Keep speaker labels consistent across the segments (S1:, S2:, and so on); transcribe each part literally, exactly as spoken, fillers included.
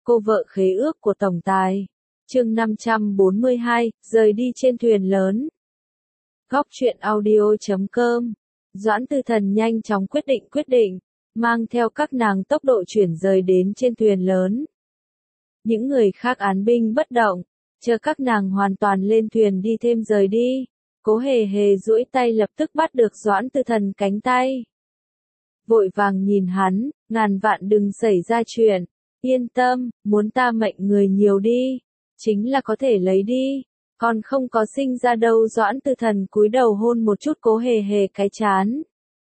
S1: Cô vợ khế ước của tổng tài. Chương năm trăm bốn mươi hai, rời đi trên thuyền lớn. Góc truyện audio chấm com. Doãn Tư Thần nhanh chóng quyết định quyết định, mang theo các nàng tốc độ chuyển rời đến trên thuyền lớn. Những người khác án binh bất động, chờ các nàng hoàn toàn lên thuyền đi thêm rời đi. Cố Hề Hề duỗi tay lập tức bắt được Doãn Tư Thần cánh tay. Vội vàng nhìn hắn, ngàn vạn đừng xảy ra chuyện. Yên tâm, muốn ta mệnh người nhiều đi, chính là có thể lấy đi, còn không có sinh ra đâu. Doãn Tư Thần cúi đầu hôn một chút Cố Hề Hề cái trán.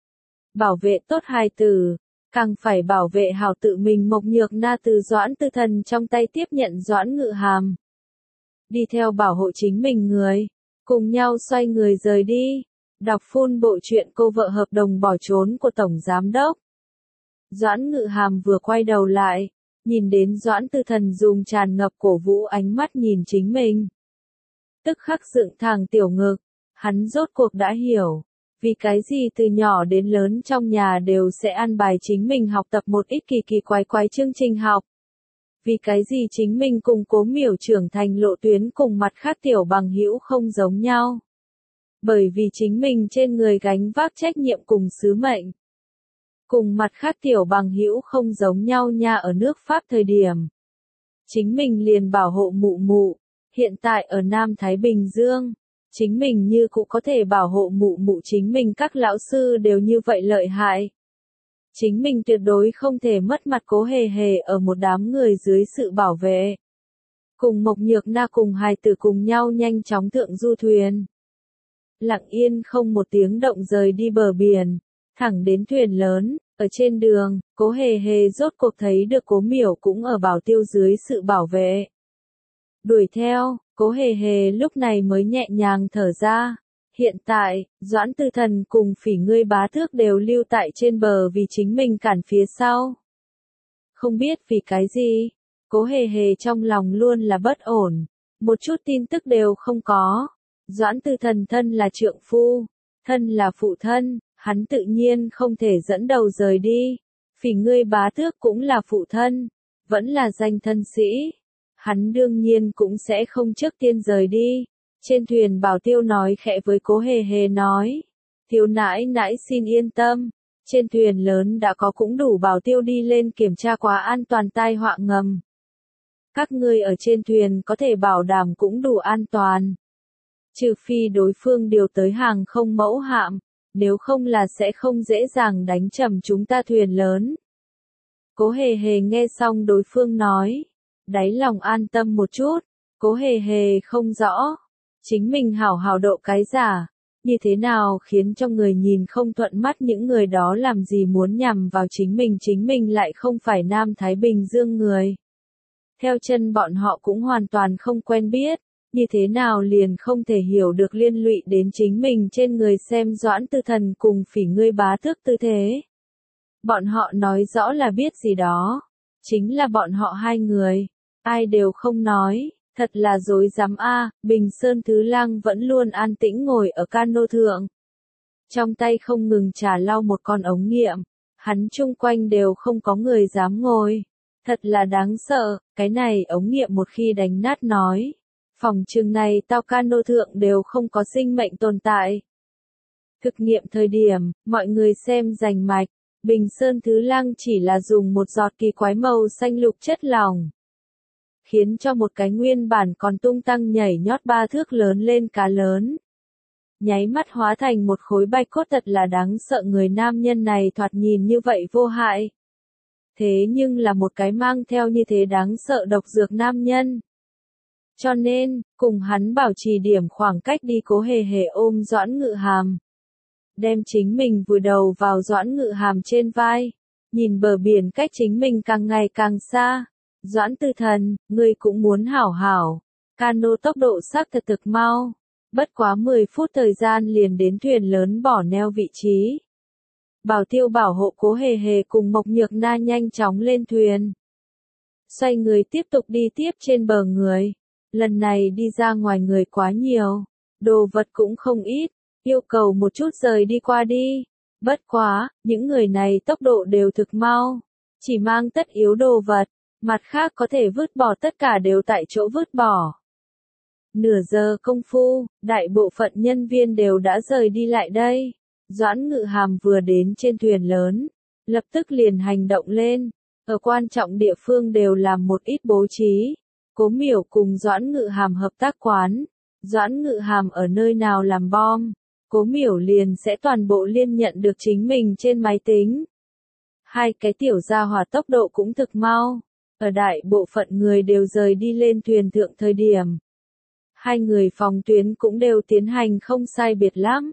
S1: Bảo vệ tốt hài tử, càng phải bảo vệ hảo tự mình. Mộc Nhược Na từ Doãn Tư Thần trong tay tiếp nhận Doãn Ngự Hàm. Đi theo bảo hộ chính mình người, cùng nhau xoay người rời đi. Đọc full bộ truyện Cô vợ hợp đồng bỏ trốn của Tổng Giám Đốc. Doãn Ngự Hàm vừa quay đầu lại, nhìn đến Doãn Tư Thần dùng tràn ngập cổ vũ ánh mắt nhìn chính mình. Tức khắc dựng thẳng tiểu ngực, hắn rốt cuộc đã hiểu, vì cái gì từ nhỏ đến lớn trong nhà đều sẽ an bài chính mình học tập một ít kỳ kỳ quái quái chương trình học. Vì cái gì chính mình cùng Cố Miểu trưởng thành lộ tuyến cùng mặt khác tiểu bằng hữu không giống nhau. Bởi vì chính mình trên người gánh vác trách nhiệm cùng sứ mệnh. Cùng mặt khác tiểu bằng hữu không giống nhau nha. Ở nước Pháp thời điểm, chính mình liền bảo hộ mụ mụ, hiện tại ở Nam Thái Bình Dương, chính mình như cũng có thể bảo hộ mụ mụ. Chính mình các lão sư đều như vậy lợi hại, chính mình tuyệt đối không thể mất mặt. Cố Hề Hề ở một đám người dưới sự bảo vệ, cùng Mộc Nhược Na cùng hài tử cùng nhau nhanh chóng thượng du thuyền. Lặng yên không một tiếng động rời đi bờ biển, thẳng đến thuyền lớn. Ở trên đường, Cố Hề Hề rốt cuộc thấy được Cố Miểu cũng ở Bảo Tiêu dưới sự bảo vệ. Đuổi theo, Cố Hề Hề lúc này mới nhẹ nhàng thở ra. Hiện tại, Doãn Tư Thần cùng Phỉ Ngươi Bá Thước đều lưu tại trên bờ vì chính mình cản phía sau. Không biết vì cái gì, Cố Hề Hề trong lòng luôn là bất ổn, một chút tin tức đều không có. Doãn Tư Thần thân là trượng phu, thân là phụ thân, hắn tự nhiên không thể dẫn đầu rời đi. Phỉ Ngươi Bá Thước cũng là phụ thân, vẫn là danh thân sĩ, hắn đương nhiên cũng sẽ không trước tiên rời đi. Trên thuyền Bảo Tiêu nói khẽ với Cố Hề Hề nói, thiếu nãi nãi xin yên tâm, trên thuyền lớn đã có cũng đủ bảo tiêu đi lên kiểm tra quá an toàn tai họa ngầm. Các ngươi ở trên thuyền có thể bảo đảm cũng đủ an toàn. Trừ phi đối phương điều tới hàng không mẫu hạm, nếu không là sẽ không dễ dàng đánh trầm chúng ta thuyền lớn. Cố Hề Hề nghe xong đối phương nói, đáy lòng an tâm một chút. Cố Hề Hề không rõ, chính mình hảo hảo độ cái giả, như thế nào khiến cho người nhìn không thuận mắt. Những người đó làm gì muốn nhằm vào chính mình, chính mình lại không phải Nam Thái Bình Dương người. Theo chân bọn họ cũng hoàn toàn không quen biết, như thế nào liền không thể hiểu được liên lụy đến chính mình trên người. Xem Doãn Tư Thần cùng Phỉ Ngươi Bá Thước tư thế, bọn họ nói rõ là biết gì đó, chính là bọn họ hai người, ai đều không nói, thật là dối dám a. Bình Sơn Thứ Lang vẫn luôn an tĩnh ngồi ở cano thượng, trong tay không ngừng trà lau một con ống nghiệm, hắn chung quanh đều không có người dám ngồi, thật là đáng sợ. Cái này ống nghiệm một khi đánh nát nói, phòng trường này tao cano thượng đều không có sinh mệnh tồn tại. Thực nghiệm thời điểm, mọi người xem rành mạch, Bình Sơn Thứ Lang chỉ là dùng một giọt kỳ quái màu xanh lục chất lỏng, khiến cho một cái nguyên bản còn tung tăng nhảy nhót ba thước lớn lên cá lớn, nháy mắt hóa thành một khối bạch cốt. Thật là đáng sợ. Người nam nhân này thoạt nhìn như vậy vô hại, thế nhưng là một cái mang theo như thế đáng sợ độc dược nam nhân. Cho nên, cùng hắn bảo trì điểm khoảng cách đi. Cố Hề Hề ôm Doãn Ngự Hàm, đem chính mình vùi đầu vào Doãn Ngự Hàm trên vai, nhìn bờ biển cách chính mình càng ngày càng xa. Doãn Tư Thần, ngươi cũng muốn hảo hảo. Cano tốc độ xác thật thực mau, bất quá mười phút thời gian liền đến thuyền lớn bỏ neo vị trí. Bảo Tiêu bảo hộ Cố Hề Hề cùng Mộc Nhược Na nhanh chóng lên thuyền, xoay người tiếp tục đi tiếp trên bờ người. Lần này đi ra ngoài người quá nhiều, đồ vật cũng không ít, yêu cầu một chút rời đi qua đi. Bất quá, những người này tốc độ đều thực mau, chỉ mang tất yếu đồ vật, Mặt khác có thể vứt bỏ tất cả đều tại chỗ vứt bỏ. Nửa giờ công phu, đại bộ phận nhân viên đều đã rời đi lại đây. Doãn Ngự Hàm vừa đến trên thuyền lớn, lập tức liền hành động lên. Ở quan trọng địa phương đều làm một ít bố trí. Cố Miểu cùng Doãn Ngự Hàm hợp tác quán. Doãn Ngự Hàm ở nơi nào làm bom, Cố Miểu liền sẽ toàn bộ liên nhận được chính mình trên máy tính. Hai cái tiểu gia hỏa tốc độ cũng thực mau. Ở đại bộ phận người đều rời đi lên thuyền thượng thời điểm. Hai người phòng tuyến cũng đều tiến hành không sai biệt lắm.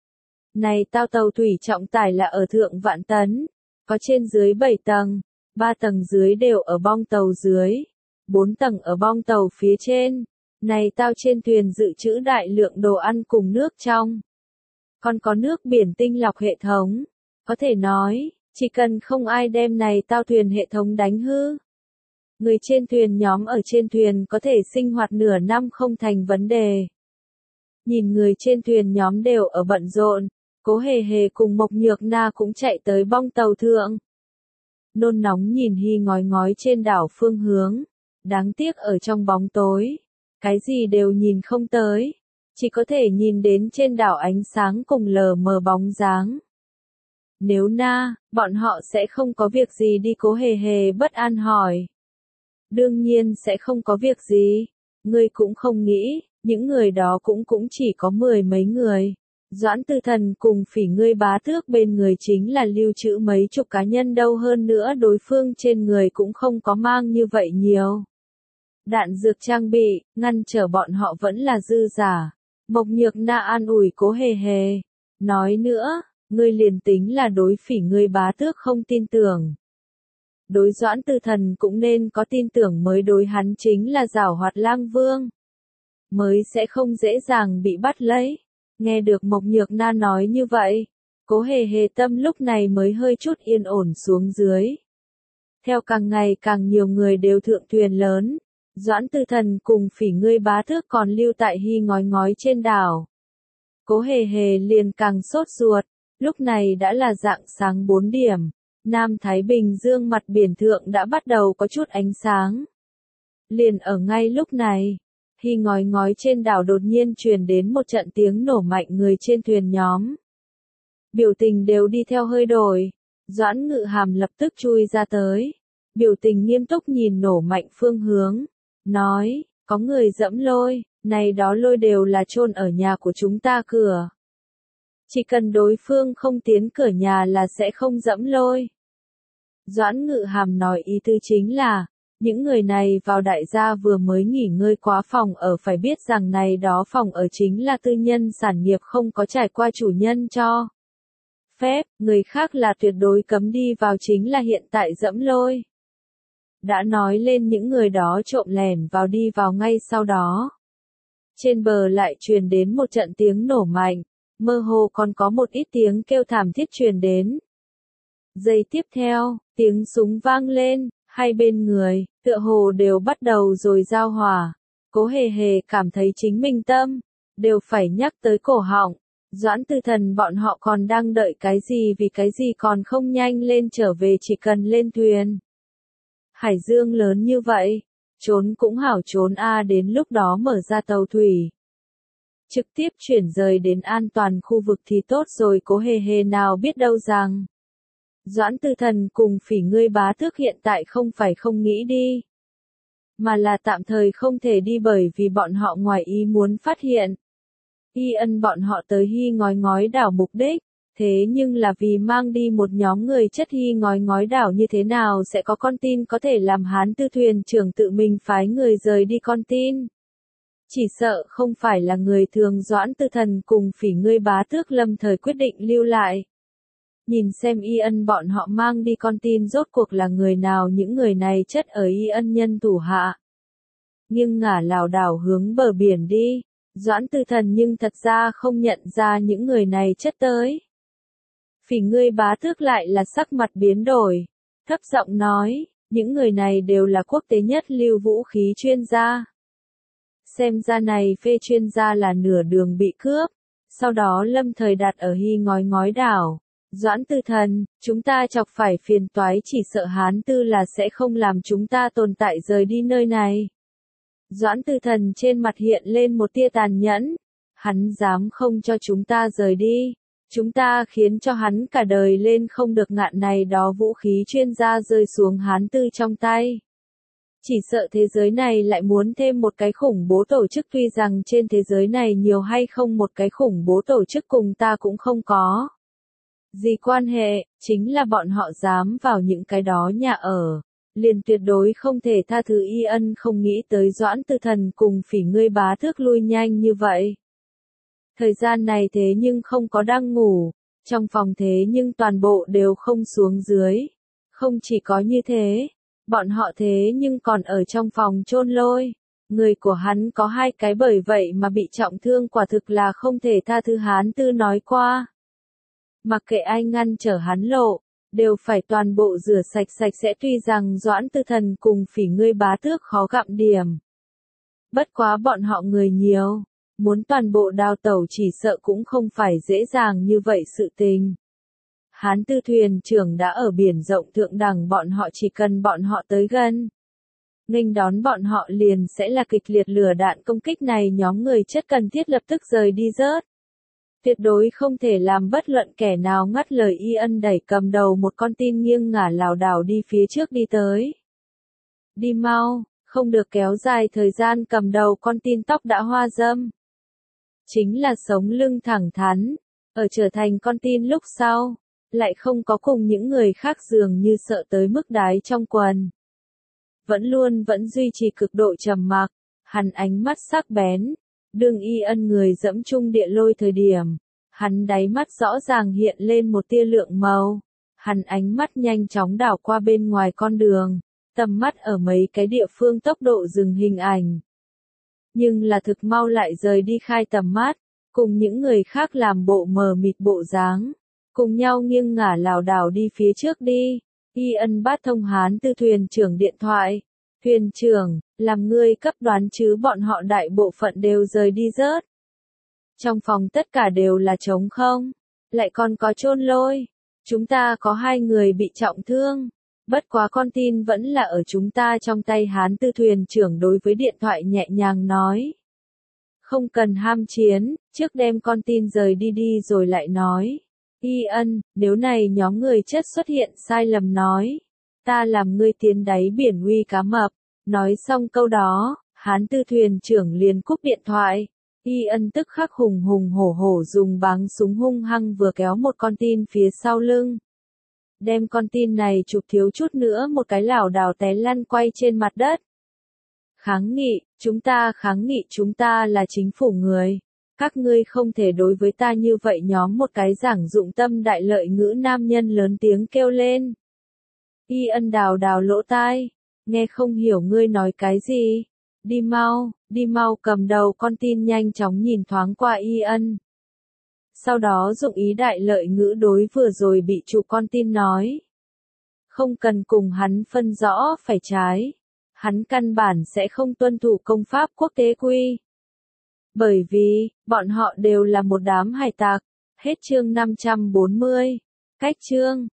S1: Này tao tàu thủy trọng tải là ở thượng vạn tấn, có trên dưới bảy tầng, ba tầng dưới đều ở bong tàu dưới, bốn tầng ở bong tàu phía trên. Này tao trên thuyền dự trữ đại lượng đồ ăn cùng nước trong. Còn có nước biển tinh lọc hệ thống. Có thể nói, chỉ cần không ai đem này tao thuyền hệ thống đánh hư. Người trên thuyền nhóm ở trên thuyền có thể sinh hoạt nửa năm không thành vấn đề. Nhìn người trên thuyền nhóm đều ở bận rộn, Cố Hề Hề cùng Mộc Nhược Na cũng chạy tới bong tàu thượng. Nôn nóng nhìn Hi ngói ngói trên đảo phương hướng. Đáng tiếc ở trong bóng tối. Cái gì đều nhìn không tới. Chỉ có thể nhìn đến trên đảo ánh sáng cùng lờ mờ bóng dáng. Nếu Na, bọn họ sẽ không có việc gì đi, Cố Hề Hề bất an hỏi. Đương nhiên sẽ không có việc gì. Ngươi cũng không nghĩ, những người đó cũng cũng chỉ có mười mấy người. Doãn Tư Thần cùng Phỉ Ngươi Bá Tước bên người chính là lưu trữ mấy chục cá nhân đâu, hơn nữa đối phương trên người cũng không có mang như vậy nhiều. Đạn dược trang bị, ngăn trở bọn họ vẫn là dư giả. Mộc Nhược Na an ủi Cố Hề Hề. Nói nữa, ngươi liền tính là đối Phỉ Ngươi Bá Tước không tin tưởng. Đối Doãn Tư Thần cũng nên có tin tưởng mới, đối hắn chính là giảo hoạt lang vương. Mới sẽ không dễ dàng bị bắt lấy. Nghe được Mộc Nhược Na nói như vậy, Cố Hề Hề tâm lúc này mới hơi chút yên ổn xuống dưới. Theo càng ngày càng nhiều người đều thượng thuyền lớn, Doãn Tư Thần cùng Phỉ Ngươi Bá Tước còn lưu tại Hi ngói ngói trên đảo. Cố Hề Hề liền càng sốt ruột, lúc này đã là rạng sáng bốn điểm, Nam Thái Bình Dương mặt biển thượng đã bắt đầu có chút ánh sáng. Liền ở ngay lúc này, Hi ngói ngói trên đảo đột nhiên truyền đến một trận tiếng nổ mạnh, người trên thuyền nhóm. Biểu tình đều đi theo hơi đổi, Doãn Ngự Hàm lập tức chui ra tới, biểu tình nghiêm túc nhìn nổ mạnh phương hướng, nói, có người dẫm lôi, này đó lôi đều là chôn ở nhà của chúng ta cửa. Chỉ cần đối phương không tiến cửa nhà là sẽ không dẫm lôi. Doãn Ngự Hàm nói ý tư chính là, những người này vào đại gia vừa mới nghỉ ngơi quá phòng ở, phải biết rằng này đó phòng ở chính là tư nhân sản nghiệp, không có trải qua chủ nhân cho phép, người khác là tuyệt đối cấm đi vào, chính là hiện tại dẫm lôi. Đã nói lên những người đó trộm lẻn vào đi vào, ngay sau đó. Trên bờ lại truyền đến một trận tiếng nổ mạnh, mơ hồ còn có một ít tiếng kêu thảm thiết truyền đến. Giây tiếp theo, tiếng súng vang lên, hai bên người, tựa hồ đều bắt đầu rồi giao hỏa. Cố Hề Hề cảm thấy chính mình tâm, đều phải nhắc tới cổ họng. Doãn Tư Thần bọn họ còn đang đợi cái gì, vì cái gì còn không nhanh lên trở về, chỉ cần lên thuyền. Hải dương lớn như vậy, trốn cũng hảo trốn a à, đến lúc đó mở ra tàu thủy. Trực tiếp chuyển rời đến an toàn khu vực thì tốt rồi, Cố Hề Hề nào biết đâu rằng. Doãn Tư Thần cùng Phỉ Ngươi Bá Tước hiện tại không phải không nghĩ đi, mà là tạm thời không thể đi, bởi vì bọn họ ngoài ý muốn phát hiện. Y Ân bọn họ tới Hi ngói ngói đảo mục đích, thế nhưng là vì mang đi một nhóm người chất. Hi ngói ngói đảo như thế nào sẽ có con tin có thể làm Hán Tư thuyền trưởng tự mình phái người rời đi con tin? Chỉ sợ không phải là người thường. Doãn Tư Thần cùng Phỉ Ngươi Bá Tước lâm thời quyết định lưu lại. Nhìn xem Y Ân bọn họ mang đi con tin rốt cuộc là người nào, những người này chất ở Y Ân nhân thủ hạ. Nghiêng ngả lảo đảo hướng bờ biển đi, Doãn Tư Thần nhưng thật ra không nhận ra những người này chất tới. Phỉ Ngươi Bá Tước lại là sắc mặt biến đổi, thấp giọng nói, những người này đều là quốc tế nhất lưu vũ khí chuyên gia. Xem ra này phê chuyên gia là nửa đường bị cướp, sau đó lâm thời đặt ở Hi ngói ngói đảo. Doãn Tư Thần, chúng ta chọc phải phiền toái, chỉ sợ Hán Tư là sẽ không làm chúng ta tồn tại rời đi nơi này. Doãn Tư Thần trên mặt hiện lên một tia tàn nhẫn. Hắn dám không cho chúng ta rời đi. Chúng ta khiến cho hắn cả đời lên không được ngạn này đó vũ khí chuyên gia rơi xuống Hán Tư trong tay. Chỉ sợ thế giới này lại muốn thêm một cái khủng bố tổ chức, tuy rằng trên thế giới này nhiều hay không một cái khủng bố tổ chức cùng ta cũng không có gì quan hệ, chính là bọn họ dám vào những cái đó nhà ở, liền tuyệt đối không thể tha thứ. Y Ân không nghĩ tới Doãn Tư Thần cùng Phỉ Ngươi Bá Thước lui nhanh như vậy. Thời gian này thế nhưng không có đang ngủ, trong phòng thế nhưng toàn bộ đều không xuống dưới. Không chỉ có như thế, bọn họ thế nhưng còn ở trong phòng chôn lôi. Người của hắn có hai cái, bởi vậy mà bị trọng thương, quả thực là không thể tha thứ. Hán Tư nói qua. Mặc kệ ai ngăn trở hắn lộ, đều phải toàn bộ rửa sạch sạch sẽ. Tuy rằng Doãn Tư Thần cùng Phỉ Ngươi Bá Tước khó gặm điểm. Bất quá bọn họ người nhiều, muốn toàn bộ đào tẩu chỉ sợ cũng không phải dễ dàng như vậy sự tình. Hán Tư thuyền trưởng đã ở biển rộng thượng đẳng, bọn họ chỉ cần bọn họ tới gần, nghênh đón bọn họ liền sẽ là kịch liệt lửa đạn công kích. Này nhóm người chất cần thiết lập tức rời đi rớt. Tuyệt đối không thể làm bất luận kẻ nào ngắt lời. Y Ân đẩy cầm đầu một con tin nghiêng ngả lảo đảo đi phía trước đi tới. Đi mau, không được kéo dài thời gian. Cầm đầu con tin tóc đã hoa râm, chính là sống lưng thẳng thắn, ở trở thành con tin lúc sau, lại không có cùng những người khác dường như sợ tới mức đái trong quần. Vẫn luôn vẫn duy trì cực độ trầm mặc, hắn ánh mắt sắc bén. Đương Y Ân người dẫm chung địa lôi thời điểm, hắn đáy mắt rõ ràng hiện lên một tia lượng màu. Hắn ánh mắt nhanh chóng đảo qua bên ngoài con đường, tầm mắt ở mấy cái địa phương tốc độ dừng hình ảnh. Nhưng là thực mau lại rời đi khai tầm mắt, cùng những người khác làm bộ mờ mịt bộ dáng, cùng nhau nghiêng ngả lảo đảo đi phía trước đi. Y Ân bắt thông Hán Tư thuyền trưởng điện thoại. Thuyền trưởng, làm ngươi cấp đoán chứ, bọn họ đại bộ phận đều rời đi rớt. Trong phòng tất cả đều là trống không, lại còn có chôn lôi. Chúng ta có hai người bị trọng thương, bất quá con tin vẫn là ở chúng ta trong tay. Hán Tư thuyền trưởng đối với điện thoại nhẹ nhàng nói. Không cần ham chiến, trước đem con tin rời đi đi rồi lại nói. Y Ân, nếu này nhóm người chất xuất hiện sai lầm nói, ta làm ngươi tiến đáy biển uy cá mập. Nói xong câu đó, Hán Tư thuyền trưởng liền cúp điện thoại. Y Ân tức khắc hùng hùng hổ hổ dùng báng súng hung hăng vừa kéo một con tin phía sau lưng. Đem con tin này chụp thiếu chút nữa một cái lảo đảo té lăn quay trên mặt đất. Kháng nghị, chúng ta kháng nghị, chúng ta là chính phủ người. Các ngươi không thể đối với ta như vậy. Nhóm một cái giảng dụng tâm đại lợi ngữ nam nhân lớn tiếng kêu lên. Y Ân đào đào lỗ tai, nghe không hiểu ngươi nói cái gì. Đi mau, đi mau. Cầm đầu con tin nhanh chóng nhìn thoáng qua Y Ân. Sau đó dụng ý đại lợi ngữ đối vừa rồi bị chụp con tin nói. Không cần cùng hắn phân rõ phải trái. Hắn căn bản sẽ không tuân thủ công pháp quốc tế quy. Bởi vì, bọn họ đều là một đám hải tặc. Hết chương năm trăm bốn mươi. Cách chương.